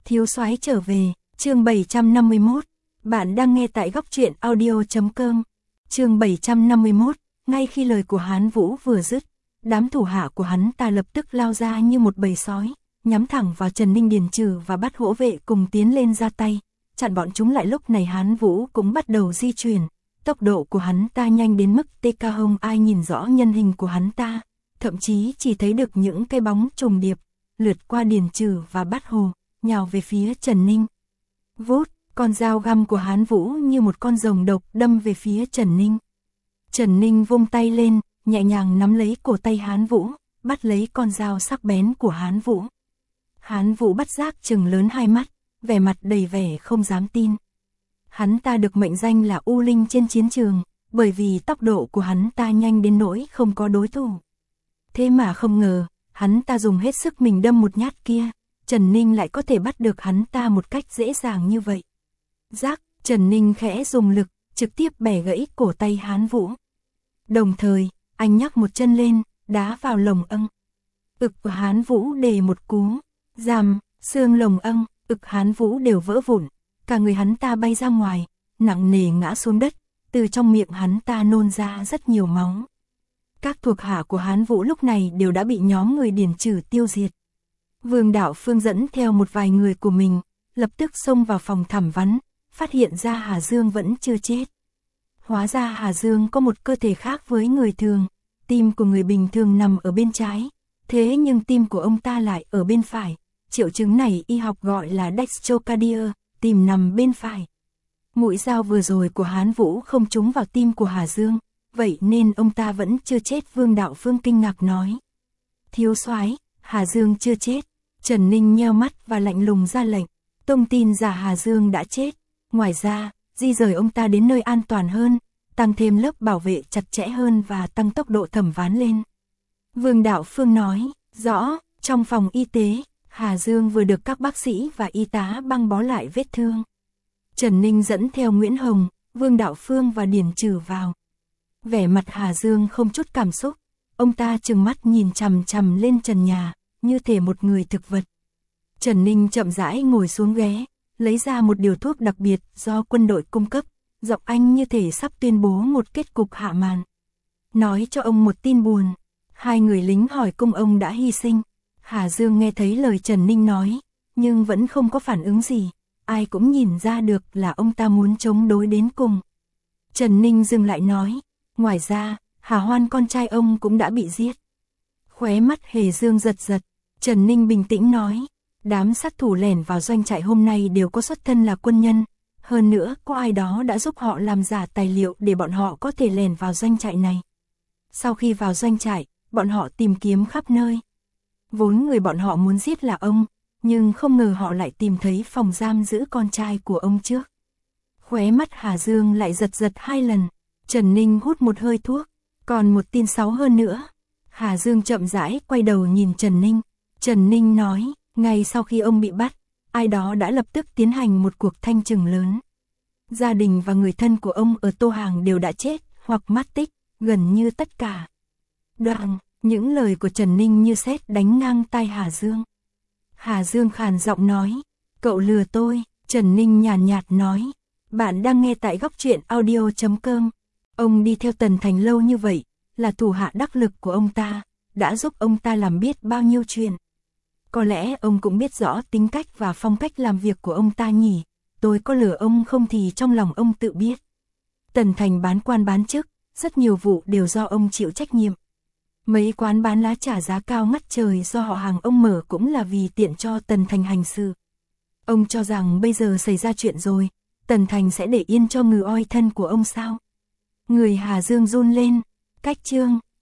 Thiếu soái trở về, chương 751. Bạn đang nghe tại góc truyện audio.com. Chương 751, ngay khi lời của Hán Vũ vừa dứt, đám thủ hạ của hắn ta lập tức lao ra như một bầy sói, nhắm thẳng vào Trần Ninh Điền Trừ và bắt hổ vệ cùng tiến lên ra tay, chặn bọn chúng lại. Lúc này Hán Vũ cũng bắt đầu di chuyển, tốc độ của hắn ta nhanh đến mức TK không ai nhìn rõ nhân hình của hắn ta, thậm chí chỉ thấy được những cái bóng trùng điệp, lướt qua Điền Trừ và bắt hồ, nhào về phía Trần Ninh. Vút, con dao găm của Hán Vũ như một con rồng độc đâm về phía Trần Ninh. Trần Ninh vung tay lên, nhẹ nhàng nắm lấy cổ tay Hán Vũ, bắt lấy con dao sắc bén của Hán Vũ. Hán Vũ bất giác trừng lớn hai mắt, vẻ mặt đầy vẻ không dám tin. Hắn ta được mệnh danh là U Linh trên chiến trường, bởi vì tốc độ của hắn ta nhanh đến nỗi không có đối thủ. Thế mà không ngờ, hắn ta dùng hết sức mình đâm một nhát kia, Trần Ninh lại có thể bắt được hắn ta một cách dễ dàng như vậy. Rắc, Trần Ninh khẽ dùng lực, trực tiếp bẻ gãy cổ tay Hán Vũ. Đồng thời, anh nhắc một chân lên, đá vào lồng âng. Ực của Hán Vũ đề một cú, ràm, xương lồng âng, ực Hán Vũ đều vỡ vụn, cả người hắn ta bay ra ngoài, nặng nề ngã xuống đất, từ trong miệng hắn ta nôn ra rất nhiều máu. Các thuộc hạ của Hán Vũ lúc này đều đã bị nhóm người Điền Trừ tiêu diệt. Vương Đạo Phương dẫn theo một vài người của mình, lập tức xông vào phòng thẩm vấn, phát hiện ra Hà Dương vẫn chưa chết. Hóa ra Hà Dương có một cơ thể khác với người thường, tim của người bình thường nằm ở bên trái, thế nhưng tim của ông ta lại ở bên phải. Triệu chứng này y học gọi là dextrocardia, tim nằm bên phải. Mũi dao vừa rồi của Hán Vũ không trúng vào tim của Hà Dương, vậy nên ông ta vẫn chưa chết. Vương Đạo Phương kinh ngạc nói: thiếu soái, Hà Dương chưa chết. Trần Ninh nheo mắt và lạnh lùng ra lệnh, tung tin giả Hà Dương đã chết. Ngoài ra, di rời ông ta đến nơi an toàn hơn, tăng thêm lớp bảo vệ chặt chẽ hơn và tăng tốc độ thẩm vấn lên. Vương Đạo Phương nói: rõ. Trong phòng y tế, Hà Dương vừa được các bác sĩ và y tá băng bó lại vết thương. Trần Ninh dẫn theo Nguyễn Hồng, Vương Đạo Phương và Điền Trừ vào. Vẻ mặt Hà Dương không chút cảm xúc, ông ta trừng mắt nhìn chằm chằm lên trần nhà, như thể một người thực vật. Trần Ninh chậm rãi ngồi xuống ghế, lấy ra một điều thuốc đặc biệt do quân đội cung cấp, giọng anh như thể sắp tuyên bố một kết cục hạ màn. Nói cho ông một tin buồn, 2 người lính hỏi cung ông đã hy sinh. Hà Dương nghe thấy lời Trần Ninh nói, nhưng vẫn không có phản ứng gì, ai cũng nhìn ra được là ông ta muốn chống đối đến cùng. Trần Ninh dừng lại nói, ngoài ra, Hà Hoan con trai ông cũng đã bị giết. Khóe mắt Hề Dương giật giật, Trần Ninh bình tĩnh nói, đám sát thủ lẻn vào doanh trại hôm nay đều có xuất thân là quân nhân, hơn nữa có ai đó đã giúp họ làm giả tài liệu để bọn họ có thể lẻn vào doanh trại này. Sau khi vào doanh trại, bọn họ tìm kiếm khắp nơi. Vốn người bọn họ muốn giết là ông, nhưng không ngờ họ lại tìm thấy phòng giam giữ con trai của ông trước. Khóe mắt Hà Dương lại giật giật 2 lần, Trần Ninh hút một hơi thuốc, còn một tin xấu hơn nữa. Hà Dương chậm rãi quay đầu nhìn Trần Ninh. Trần Ninh nói, ngay sau khi ông bị bắt, ai đó đã lập tức tiến hành một cuộc thanh trừng lớn. Gia đình và người thân của ông ở Tô Hàng đều đã chết hoặc mất tích, gần như tất cả. Đoạn, những lời của Trần Ninh như sét đánh ngang tai Hà Dương. Hà Dương khàn giọng nói, cậu lừa tôi. Trần Ninh nhàn nhạt nói, bạn đang nghe tại góc truyện audio.com. Ông đi theo Tần Thành lâu như vậy, là thủ hạ đắc lực của ông ta, đã giúp ông ta làm biết bao nhiêu chuyện. Có lẽ ông cũng biết rõ tính cách và phong cách làm việc của ông ta nhỉ. Tôi có lừa ông không thì trong lòng ông tự biết. Tần Thành bán quan bán chức, rất nhiều vụ đều do ông chịu trách nhiệm. Mấy quán bán lá trà giá cao ngất trời do họ hàng ông mở cũng là vì tiện cho Tần Thành hành sự. Ông cho rằng bây giờ xảy ra chuyện rồi, Tần Thành sẽ để yên cho ngừ oi thân của ông sao? Người Hà Dương run lên, cách chương